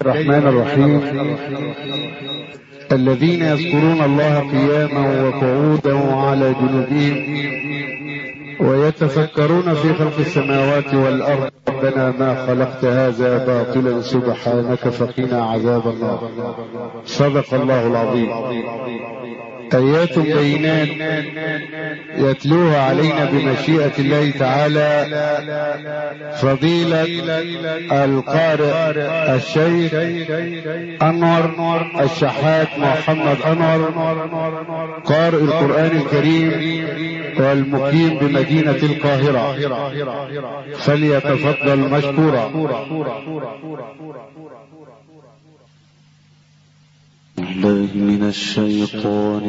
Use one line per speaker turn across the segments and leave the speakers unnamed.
الرحمن الرحيم. الذين يذكرون الله قياما وقعودا وعلى جنوبهم ويتفكرون في خلق السماوات والأرض ربنا ما خلقت هذا باطلا سبحانك فقنا عذاب النار. صدق الله العظيم. آيات بينات يتلوها علينا بمشيئة الله تعالى فضيلة القارئ الشيخ أنور الشحات محمد أنور، قارئ القرآن الكريم والمقيم بمدينة القاهرة، فليتفضل مشكورا.
بالله من الشيطان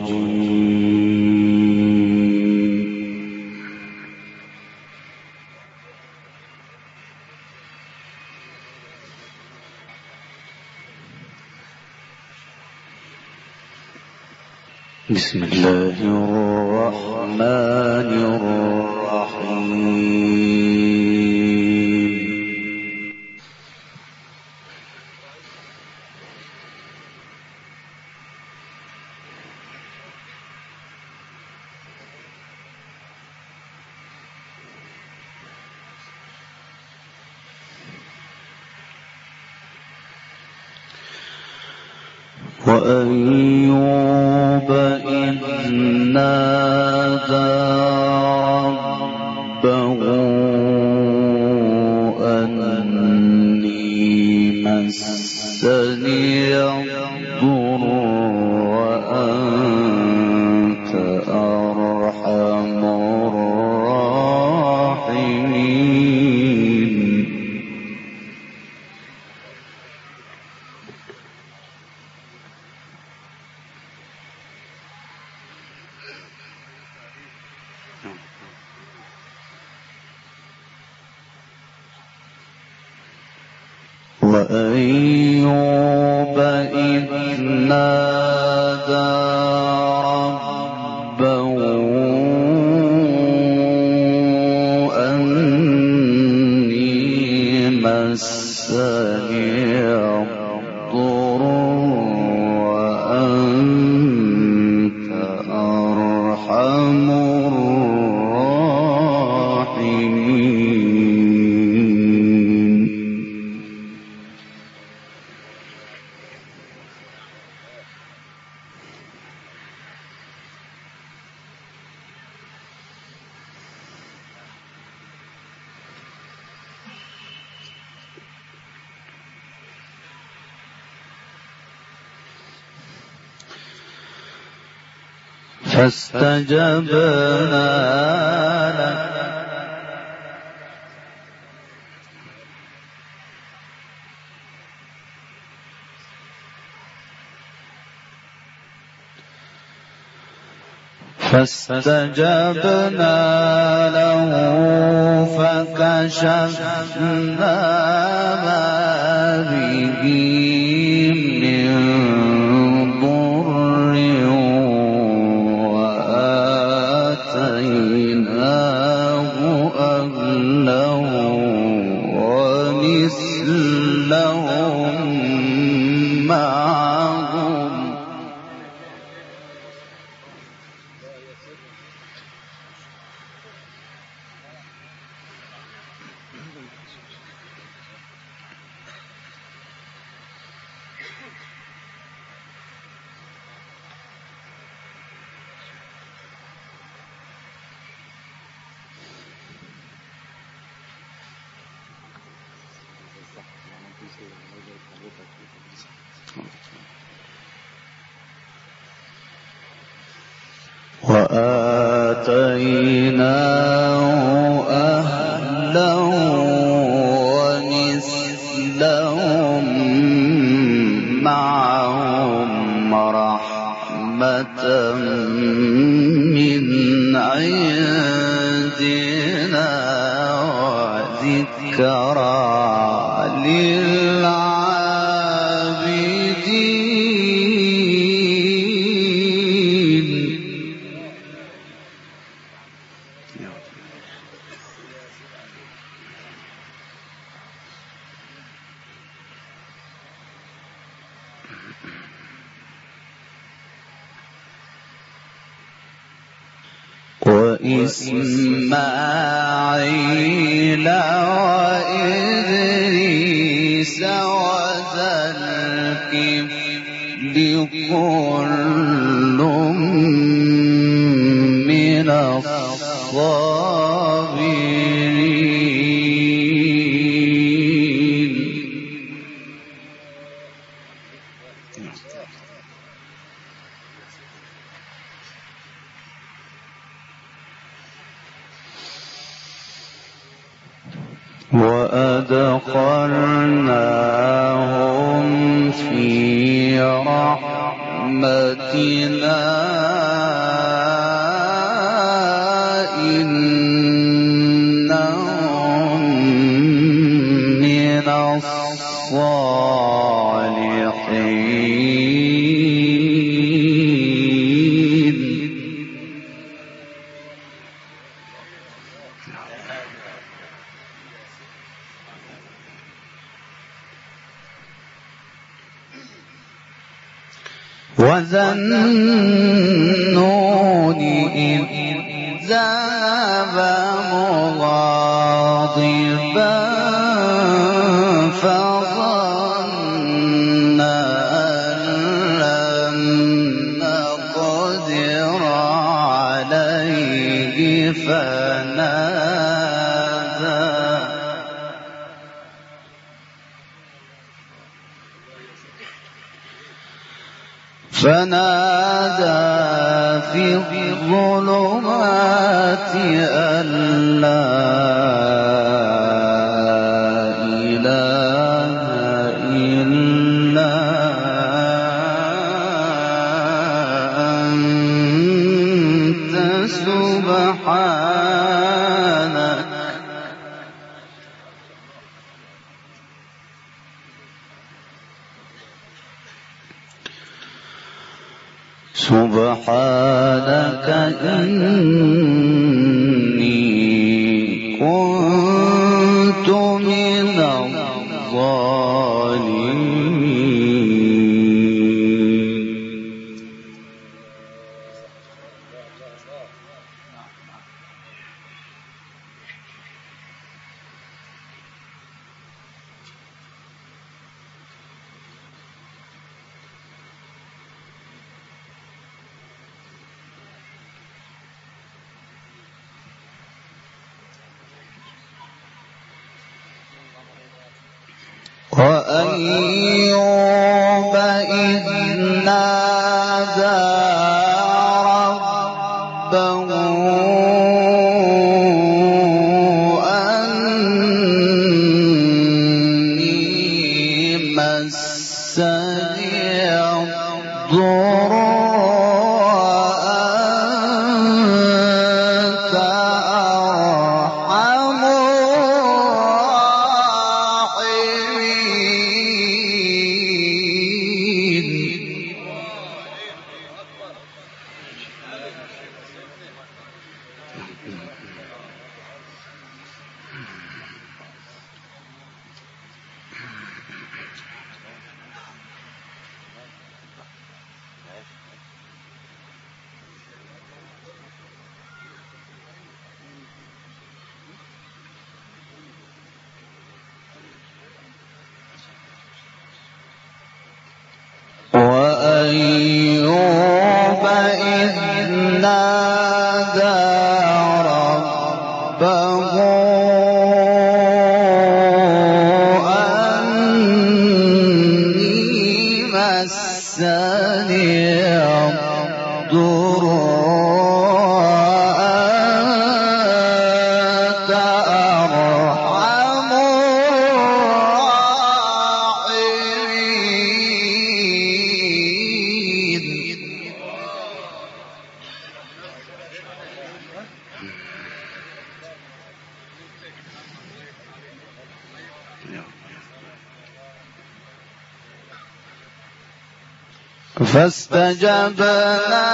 الرجيم. بسم الله الرحمن الرحيم. وأيوب إذ نادى ربه أني مسني الضر وأنت أرحم الراحمين. وأيوب إذ نادى ربه أني مسني الضر وأنت أرحم الراحمين. فاستجبنا له فكشفنا ما به من ضر وآتيناه أهله ومثلهم معهم وآتيناه أهله ومثلهم معهم رحمة من عندنا وذكرى للعابدين. وإسماعيل وإدريس وذا الكفل كل من الصابرين. وأدخلناهم في رحمتنا إنهم من الصالحين. وذا النون إذ ذهب مغاضبا فظن أن لن نقدر عليه فنادى في الظلمات أن لا إله إلا أنت سبحانك إني كنت من الظالمين. وأيوب إذ نادى ربه أني مسني الضر وأنت أرحم وأيوب إذ نادى ربه أني مسني الضر وأنت أرحم فاستجبنا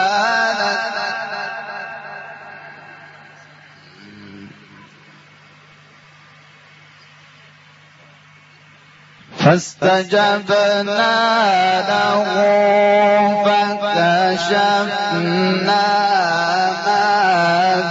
له فكشفنا ما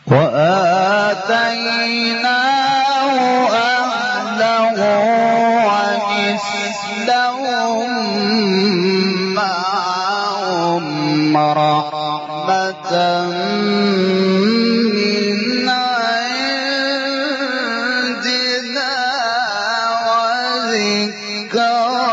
وآتيناه أهله ومثلهم معهم رحمة من عندنا وذكرى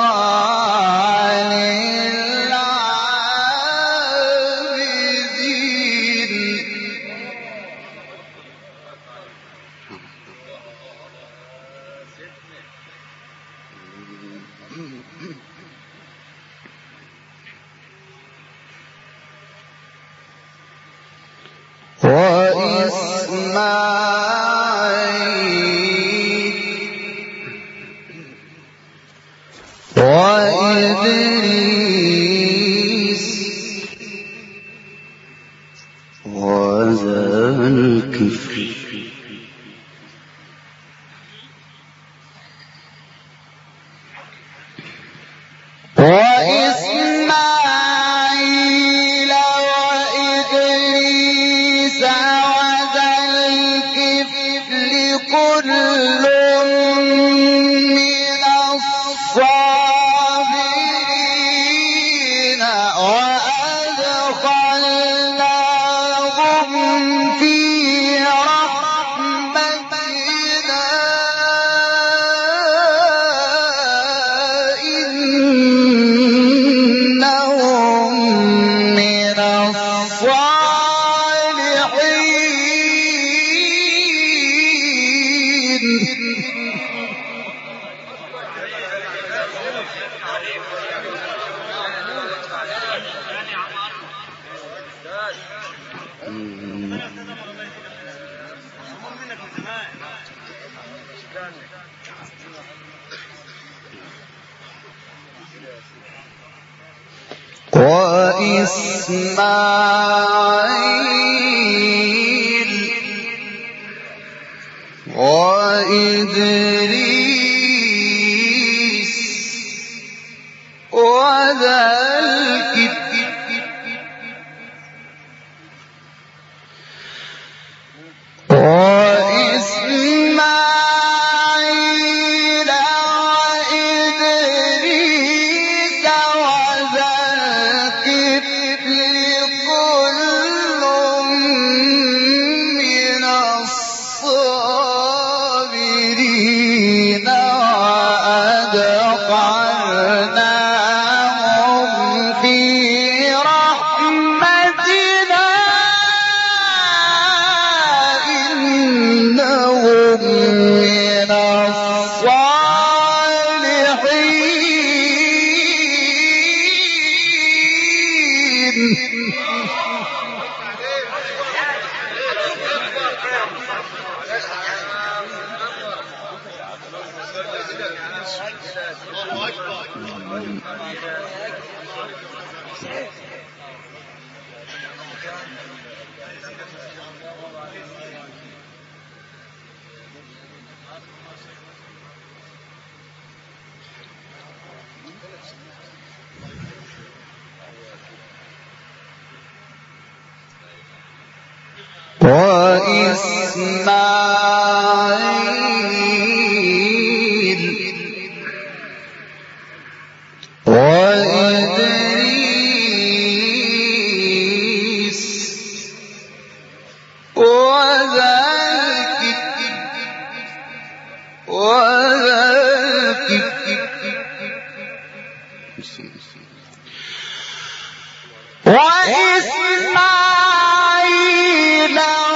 وإسماعيل وإدريس وذا الكفل وإسماعيل وإدريس وذا الكفل كل من الصابرين وأدخلناهم في رحمتنا إنهم من الصالحين. وإسماعيل وإدريس وذا الكفل وإسماعيل وإدريس وذا الكفل كل من الصابرين وأدخلناهم في رحمتنا إنهم من وإسماعيل وإدريس وذا الكفل وإسماعيل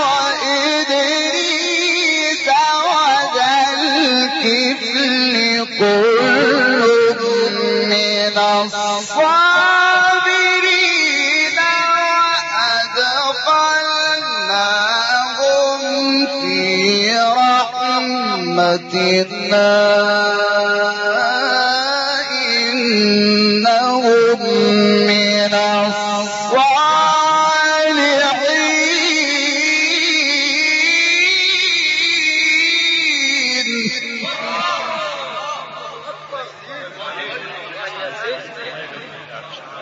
وإدريس وذا الكفل كل من الصابرين وأدخلناهم في رحمتنا إنهم من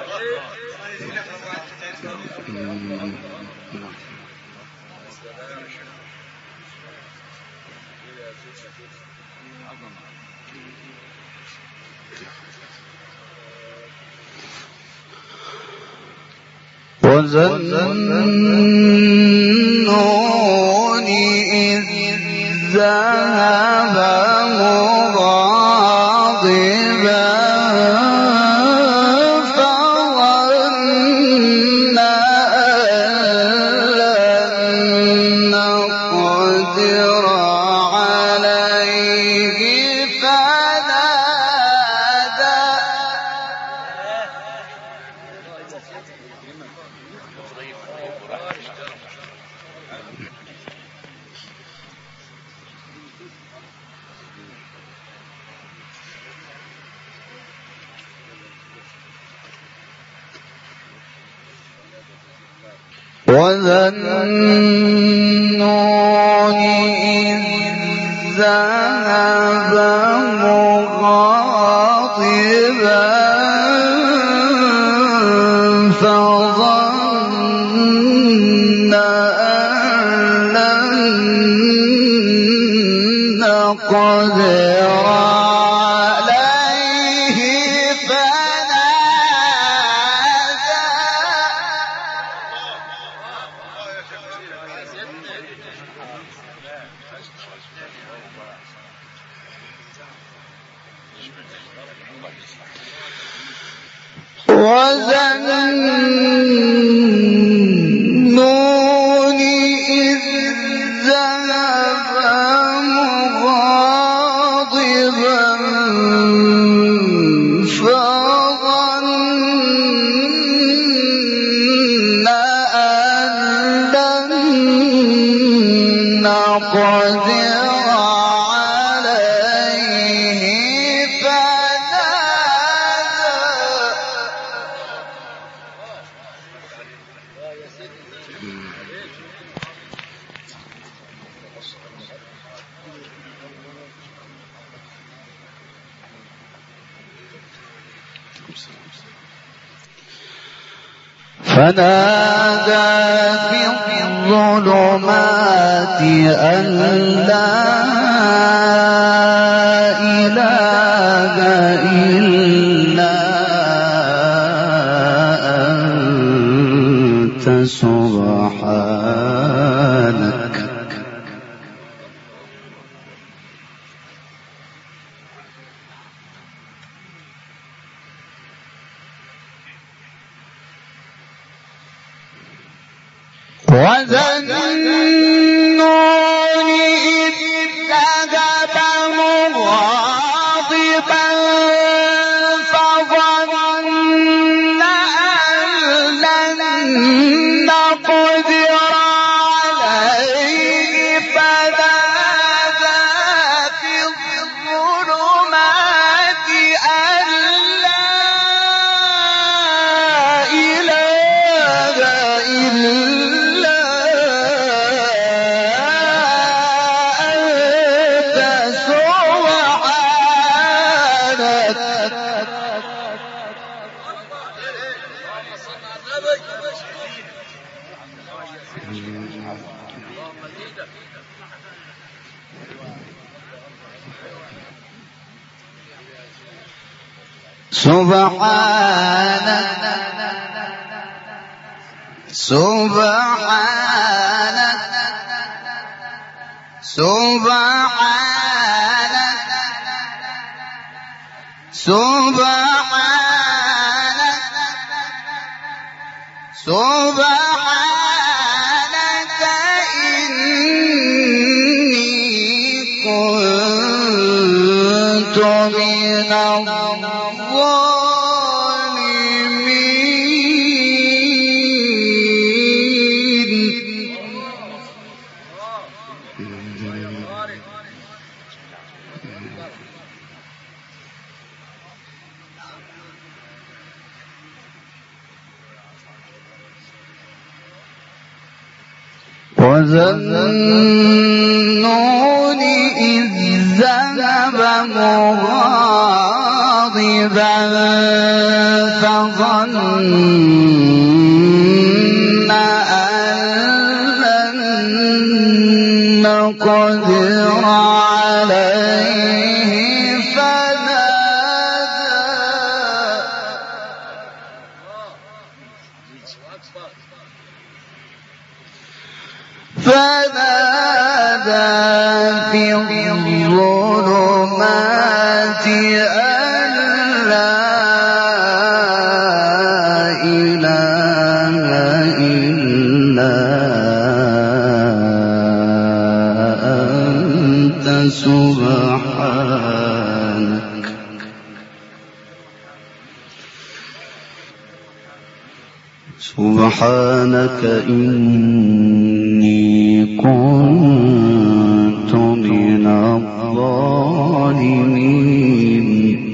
الصالحين. وَذَنُّونِ إِذ ذَهَبَ مُغَاضِبًا فَظَنَّ أَن لَّن نَّقْدِرَ عَلَيْهِ وَذَنُّونِ إِذ ذَهَبَ مُغَاضِبًا فَظَنَّ أَن لَّن نَّقْدِرَ عَلَيْهِ وَذَنُّونِ إِذ ذَهَبَ مُغَاضِبًا فَظَنَّ أَن لَّن نَّقْدِرَ فنادى في الظلمات أن لا إله إلا أنت سبحانك وَذَنُّونِ إِذ ذَهَبَ مُغَاضِبًا فَظَنَّ أَن لَّن نَّقْدِرَ عَلَيْهِ فَنَادَىٰ فِي الظُّلُمَاتِ أَن لَّا إِلَٰهَ إِلَّا سبحانك إني كنت من وَذَنُّونِ إِذ ذَهَبَ مُغَاضِبًا فَظَنَّ أَن لَّن نَّقْدِرَ عليه فنادى في الظلمات أن لا إله إلا أنت سبحانك إني كنت من الظالمين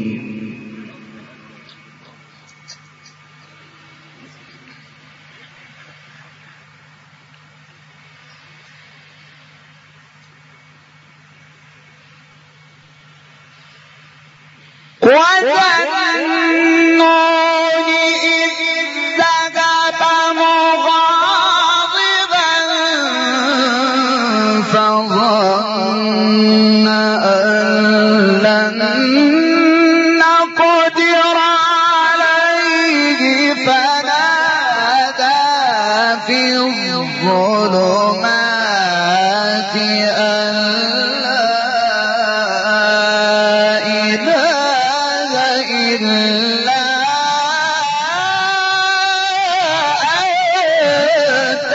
فظن أن لن نقدر عليه فنادى في الظلمات أن لا إله إلا أنت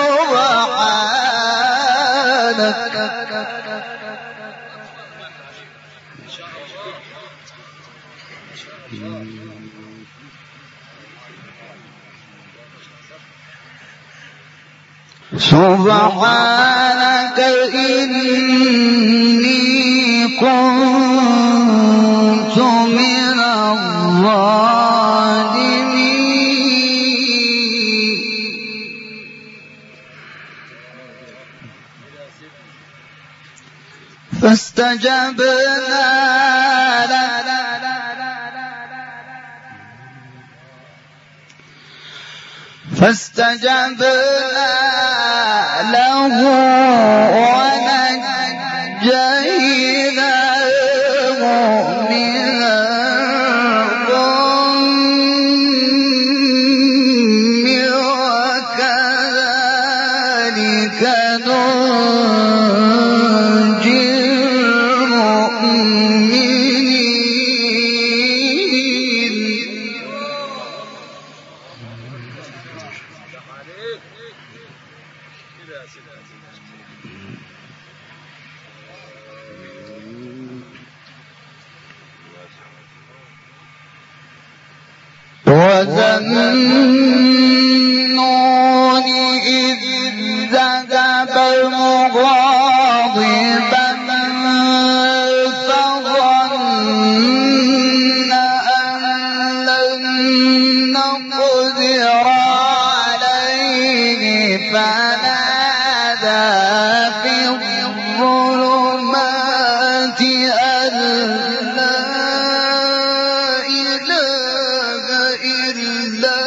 سبحانك إني كنت من الظالمين فاستجبنا له ونجيناه من الغم وكذلك ننجي المؤمنين وذنون إذ ذهب مغاضبا فظن أن لن نقدر عليه فنادى في الظلمات أن لا إله إلا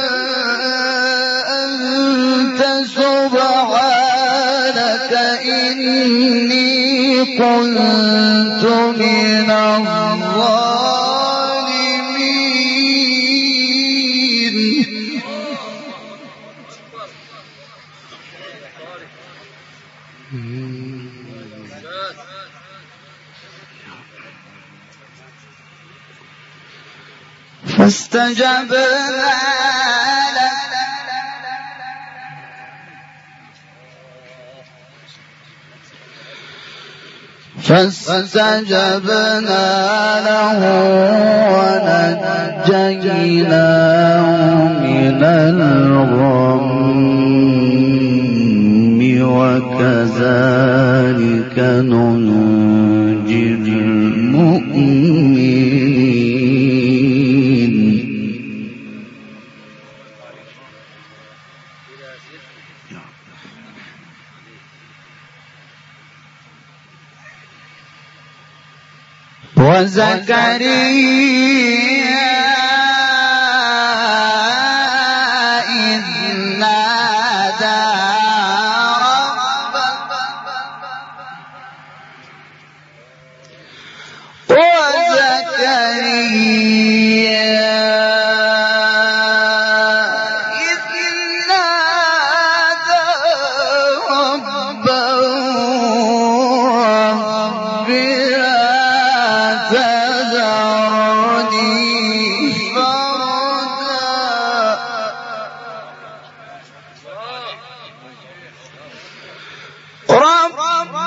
أنت سبحانك إني كنت من الظالمين فاستجبنا له ونجيناه من الغم وكذلك ننجي المؤمنين وزكريا إذ نادى ربه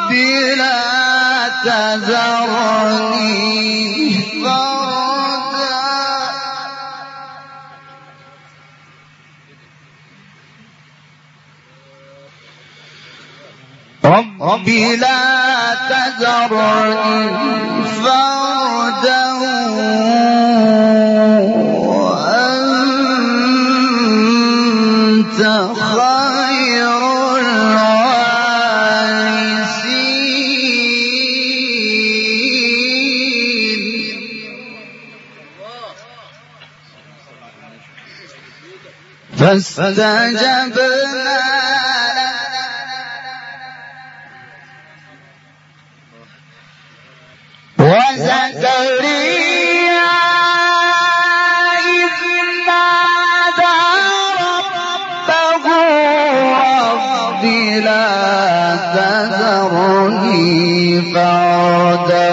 لا تذرني فردا رب لا تذرني فردا وأنت خير فاستجبنا وزكريا إذ نادى ربه رب لا تذرني فردا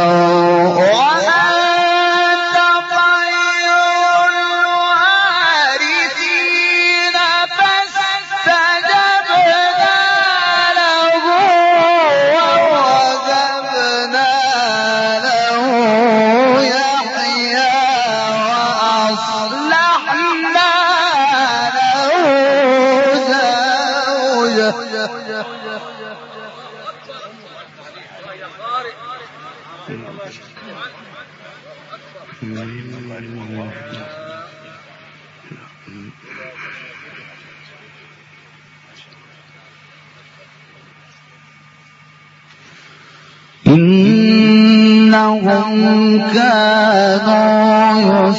إنهم كانوا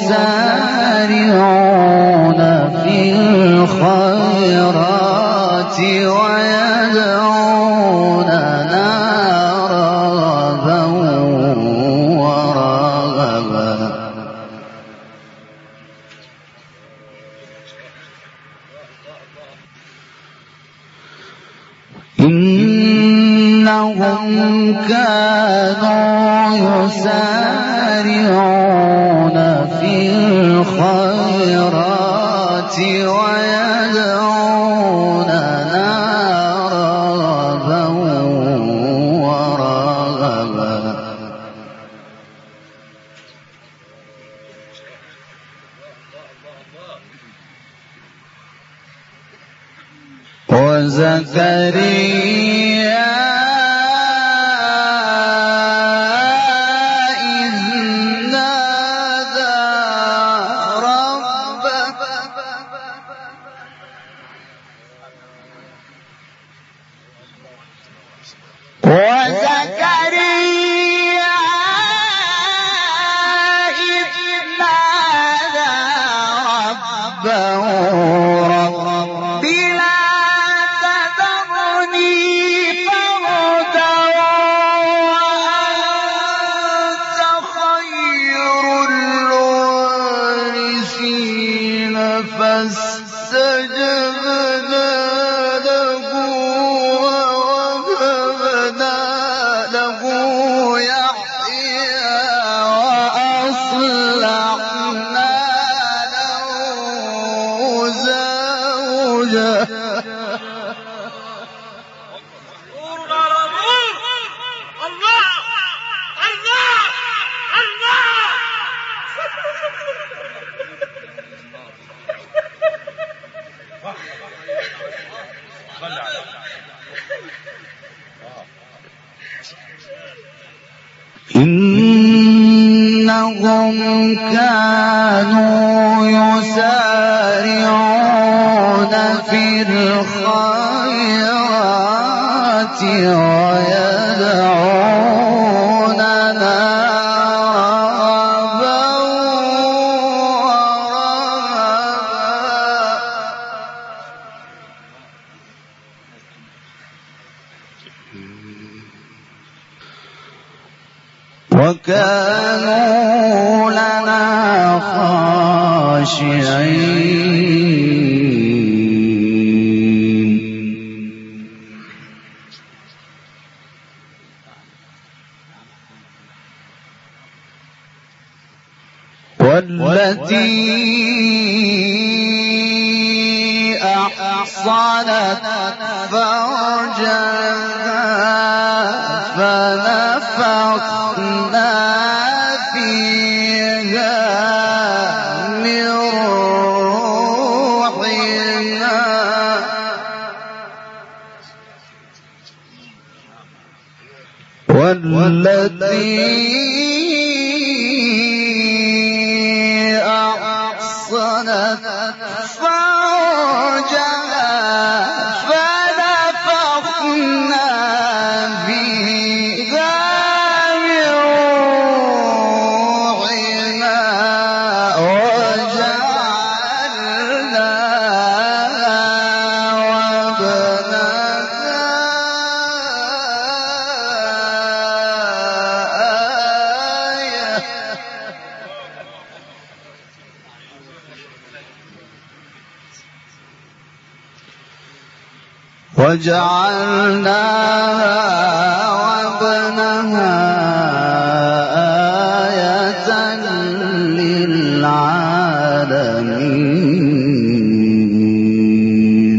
يسارعون في الخيرات ويدعوننا رغبا ورهبا إنهم كانوا يسارعون في الخيرات ويدعوننا رغبا ورهبا وزكريا إنهم كانوا يسارعون في الخيرات ويدعوننا رغبا ورهبا وكانوا لنا خاشعين والتي أحصنت فرجها والتي أحصنت فرجها فنفخنا فيها من روحنا وجعلناها وابنها آية للعالمين.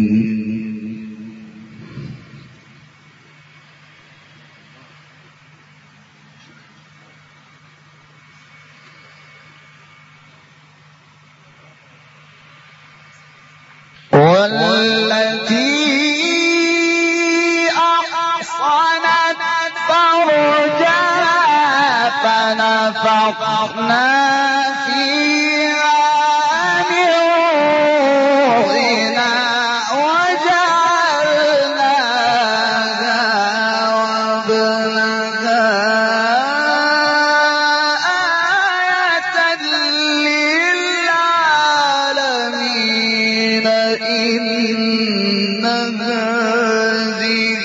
والتي أحصنت فرجها فنفخنا فيها من روحنا وجعلناها وابنها آية للعالمين. إن هذه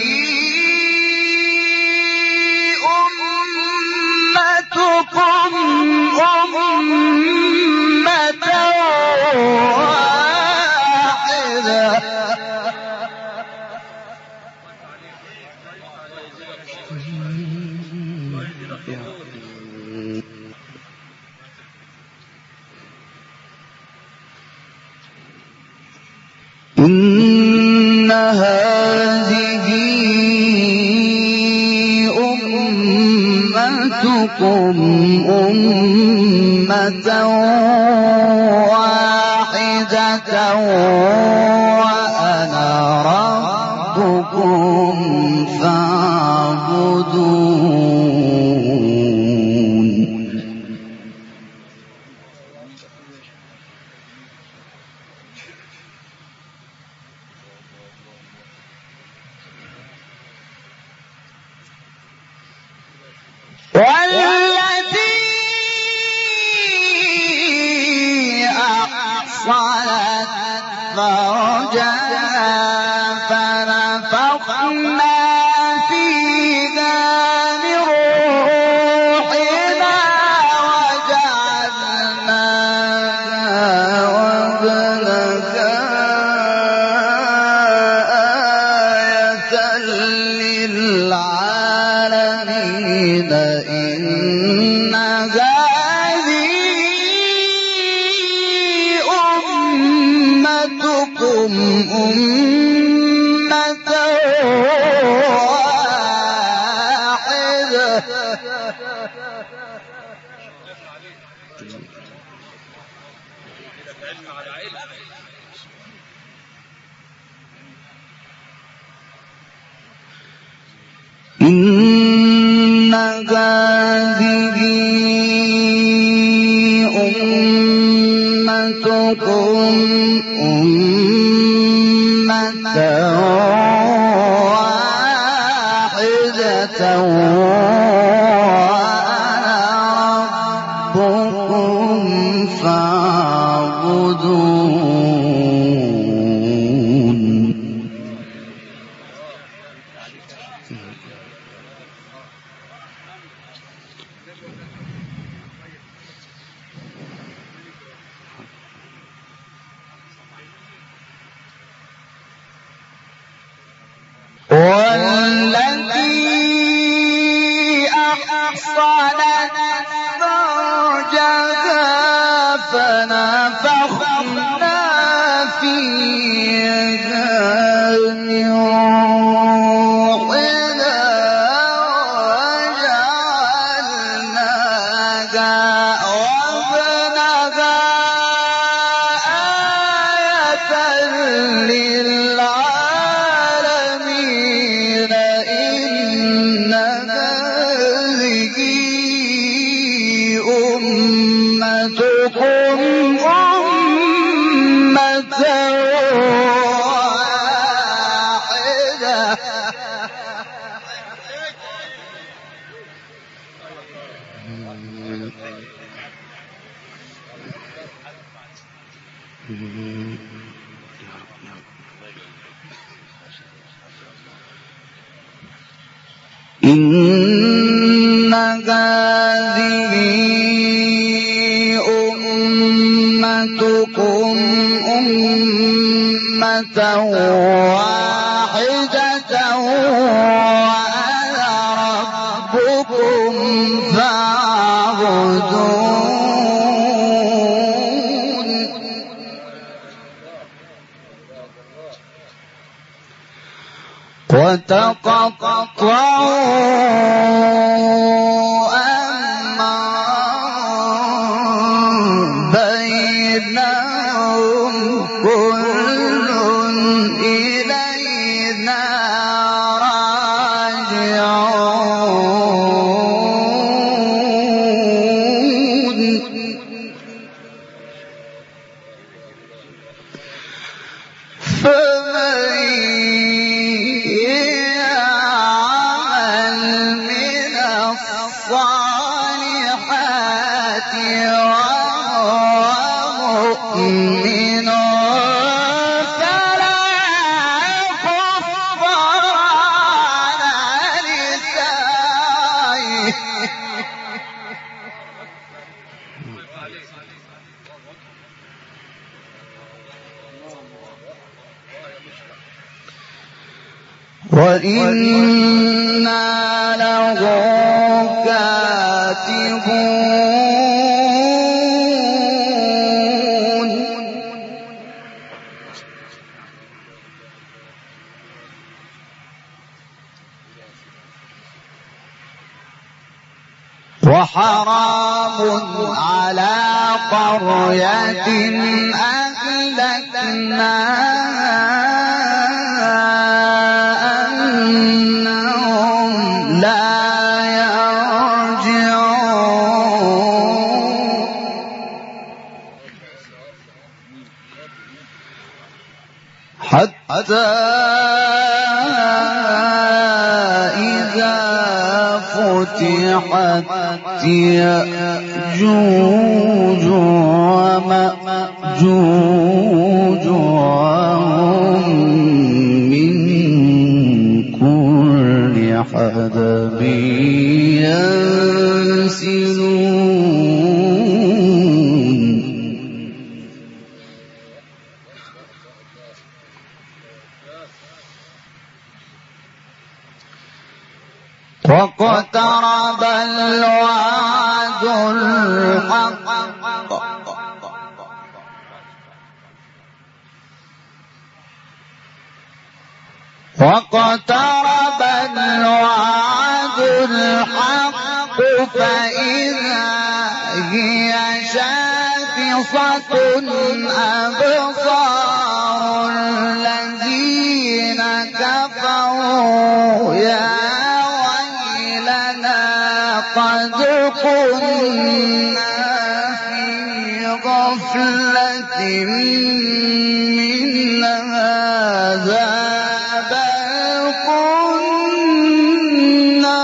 أمتكم أمة واحدة إن هذه أمتكم أمة واحدة وأنا ربكم فاعبدون. والتي أحصنت فرجها فنفخنا فيها من روحنا وجعلناها وابنها آية للعالمين. إن هذه أمتكم أمة واحدة إن هذه أمتكم أمة واحدة وأنا ربكم فاعبدون. والتي أحصنت فرجها فنفخنا فيها من روحنا وجعلناها إن هذه أمتكم أمة واحدة وأنا ربكم فاعبدون وتقطعوا أمرهم بينهم كل إلينا راجعون فمن يعمل من الصالحات وهو مؤمن فلا كفران لسعيه وإنا له كاتبون وحرام على قرية أهلكناها أنهم لا يرجعون حتى إذا فتحت يأجوج ومأجوج وهم من كل حدب ينسلون واقترب الوعد الحق واقترب الوعد الحق فإذا هي شاخصة أبصار الذين كفروا يا ويلنا قد كنا في غفلة من هذا بل كنا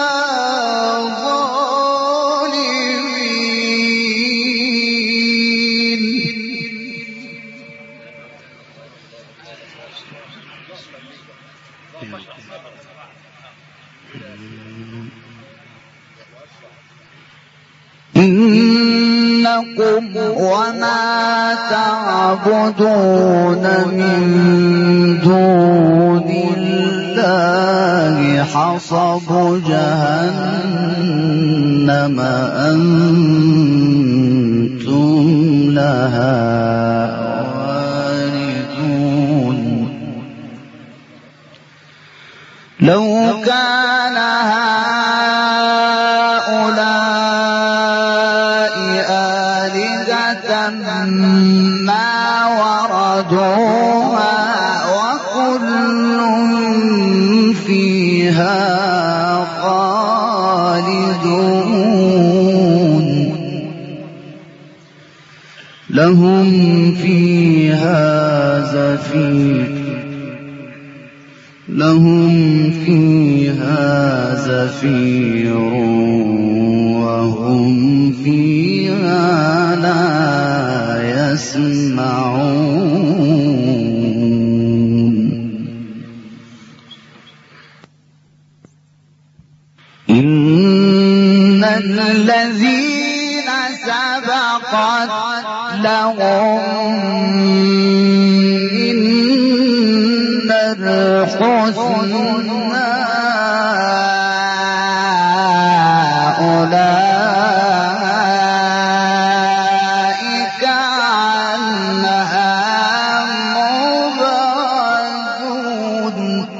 ظالمين إنكم وما تعبدون من دون الله حصب جهنم أنتم لها واردون لو كان هؤلاء آلهة ما وردوها وكل فيها خالدون لهم فيها زفير وهم فيها لا يسمعون إن الذين سبقت لهم منا الحسنى أولئك عنها مبعدون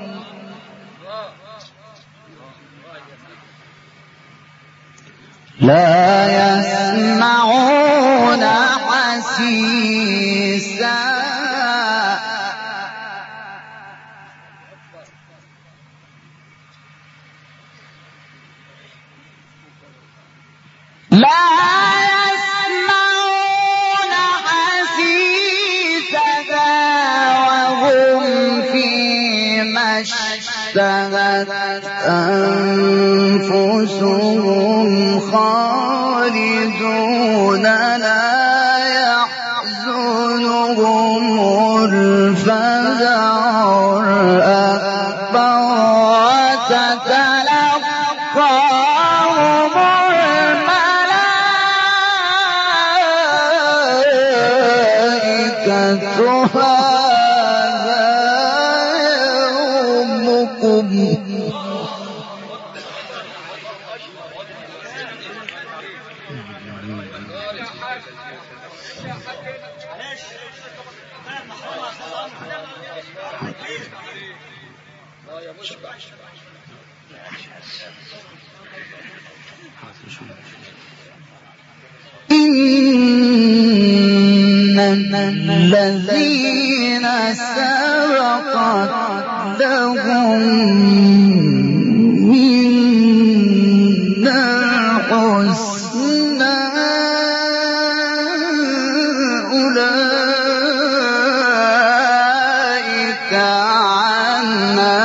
لا يسمعون حسيسا وهم فيما اشتهت أنفسهم خالدون لا يحزنهم الفزع الأكبر وتتلقاهم الملائكة هذا يومكم إن الذين سبقت لهم منا الحسنى أولئك عنها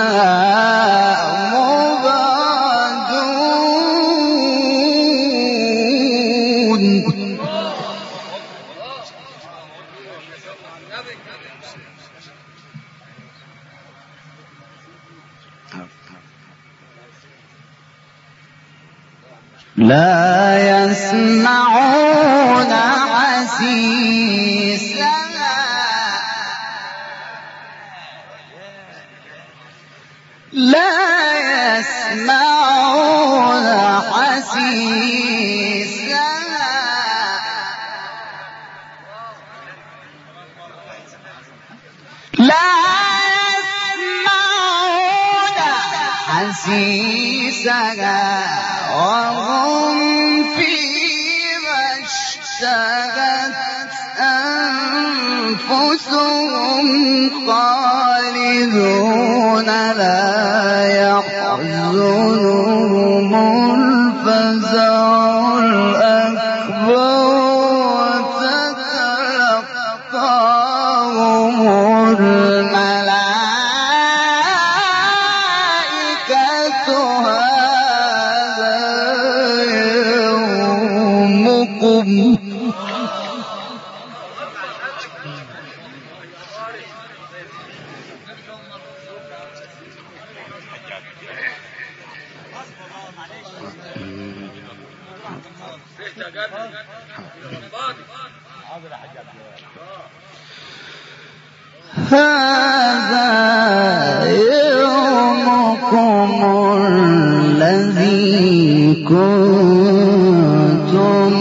مبعدون لا يسمعون حسيسا لا يسمعون حسيسا لا يسمعون حسيسا وهم فيما اشتهت أنفسهم خالدون لا يحزنهم الفزع الأكبر وتتلقاهم الملائكة هذا يومكم هذا يومكم الذي كنتم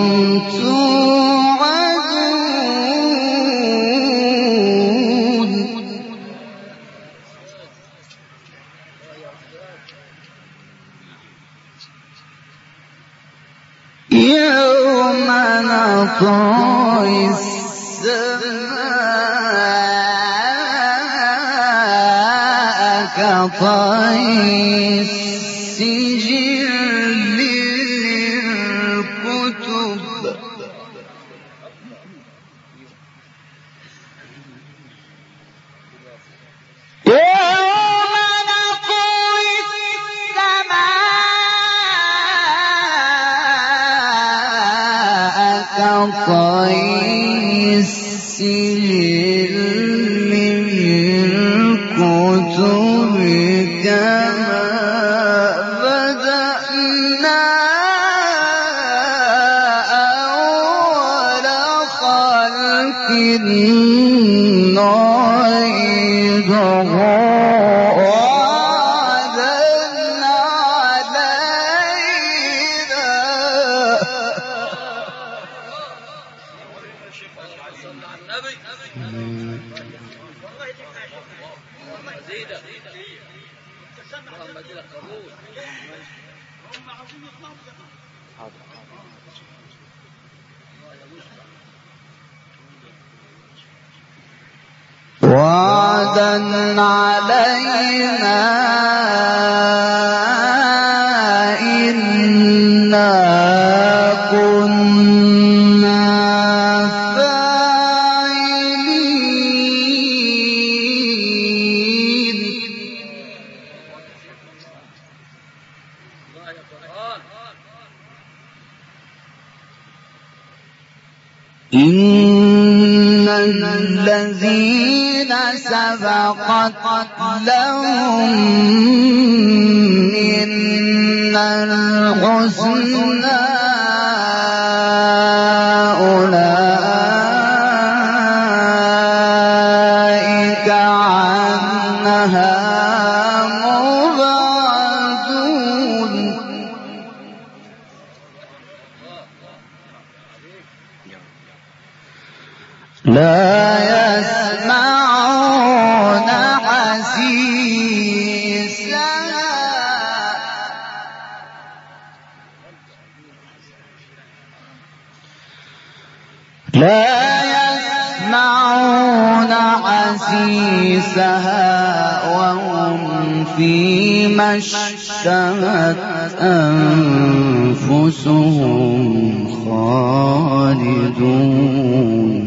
توعدون يوم نطوي السماء كطي السجل للكتب يوم نطوي السماء كطي السجل للكتب كما بدأنا نعيده وعدا علينا. وعدا علينا إنا كنا فاعلين. إن الذين سبقت لهم منا الحسنى أولئك عنها مبعدون. لا يسمعون حسيسها وهم فيما اشتهت أنفسهم خالدون.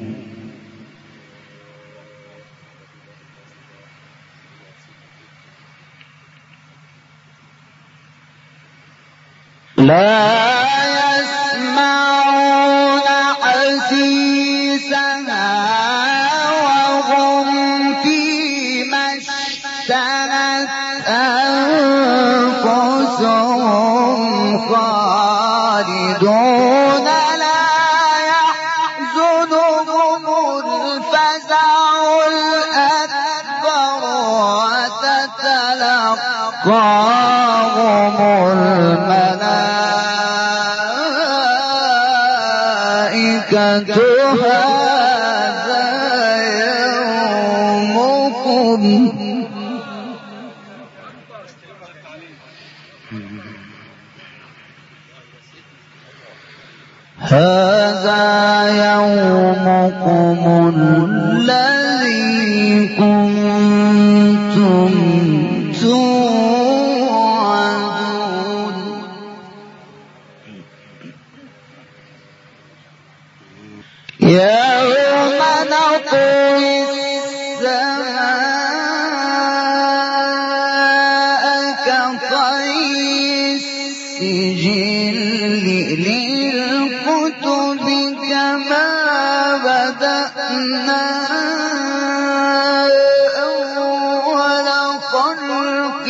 لا يسمعون حسيسها وهم فيما اشتهت أنفسهم خالدون. لا يحزنهم الفزع الأكبر وتتلقاهم الملائكة هذا يومكم. هذا يومكم الذي كنتم توعدون. يوم نطوي السماء كطي السجل للكتب كما بدأنا أول خلق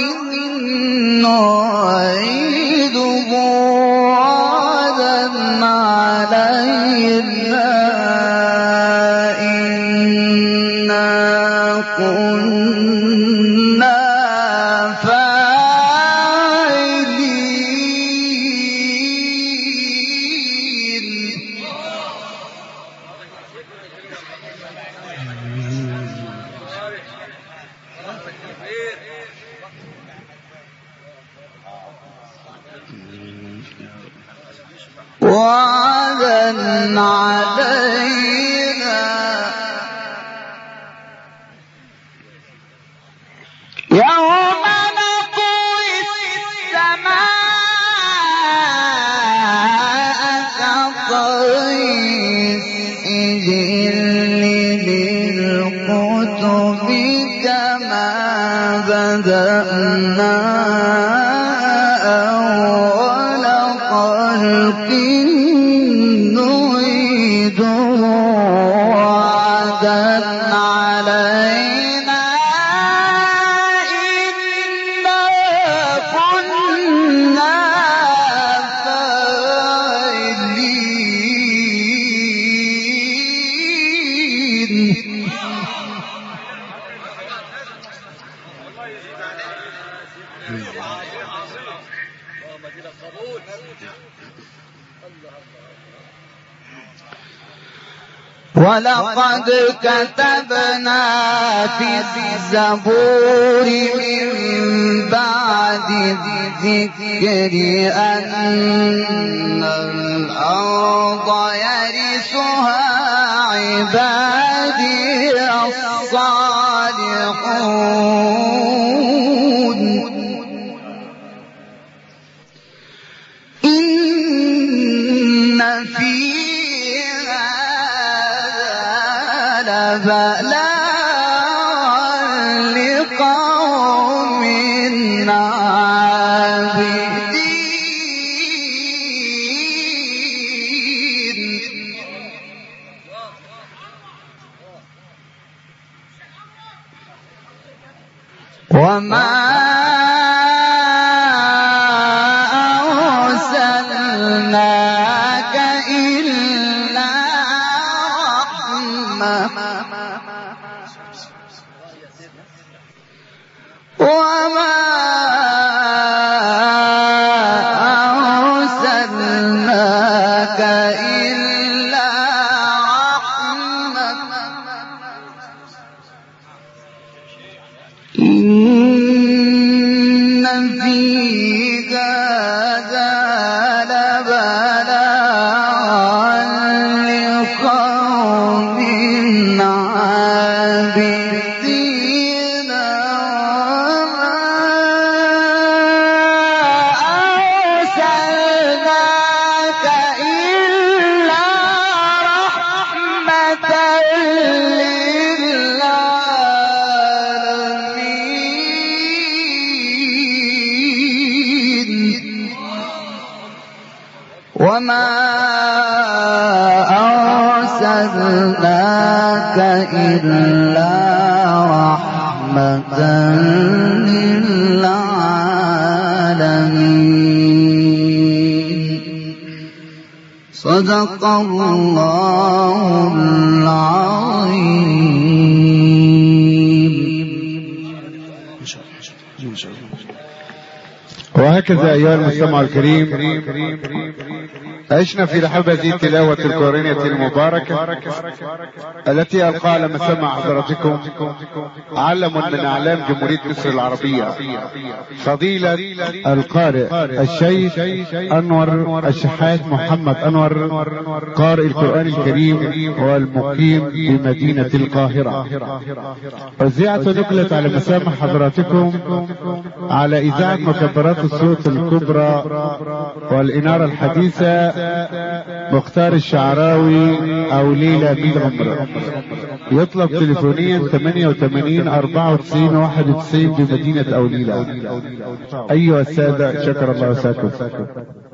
نعيده وعدا علينا إنا كنا فاعلين. وعدا علينا يوم نطوي السماء كطي السجل للكتب كما بدأنا أول خلق نعيده وعدا علينا إنا كنا فاعلين. ولقد كتبنا في الزبور من بعد الذكر أن الأرض يرثها عبادي الصالحون إن في بلاء لقوم عابدين وما أرسلناك إلا رحمة وما أرسلناك إلا رحمة إن في هذا لبلاغا لقوم عابدين وما أرسلناك إلا رحمة للعالمين صدق الله العظيم.
وهكذا أيها المستمع الكريم عشنا في رحاب هذه التلاوة القرآنية المباركة التي ألقى على مسامع حضراتكم علم من أعلام جمهورية مصر العربية فضيلة القارئ الشيخ أنور الشحات محمد أنور قارئ القرآن الكريم والمقيم بمدينة القاهرة. وزعت ونقلت على مسامع حضراتكم على إذاعة مكبرات الصوت الكبرى والإنارة الحديثة مختار الشعراوي أو ليلى بالعمر. يطلب تليفونيا 88 94 91 بمدينة أوليلة. أيها السادة شكر الله وساكم.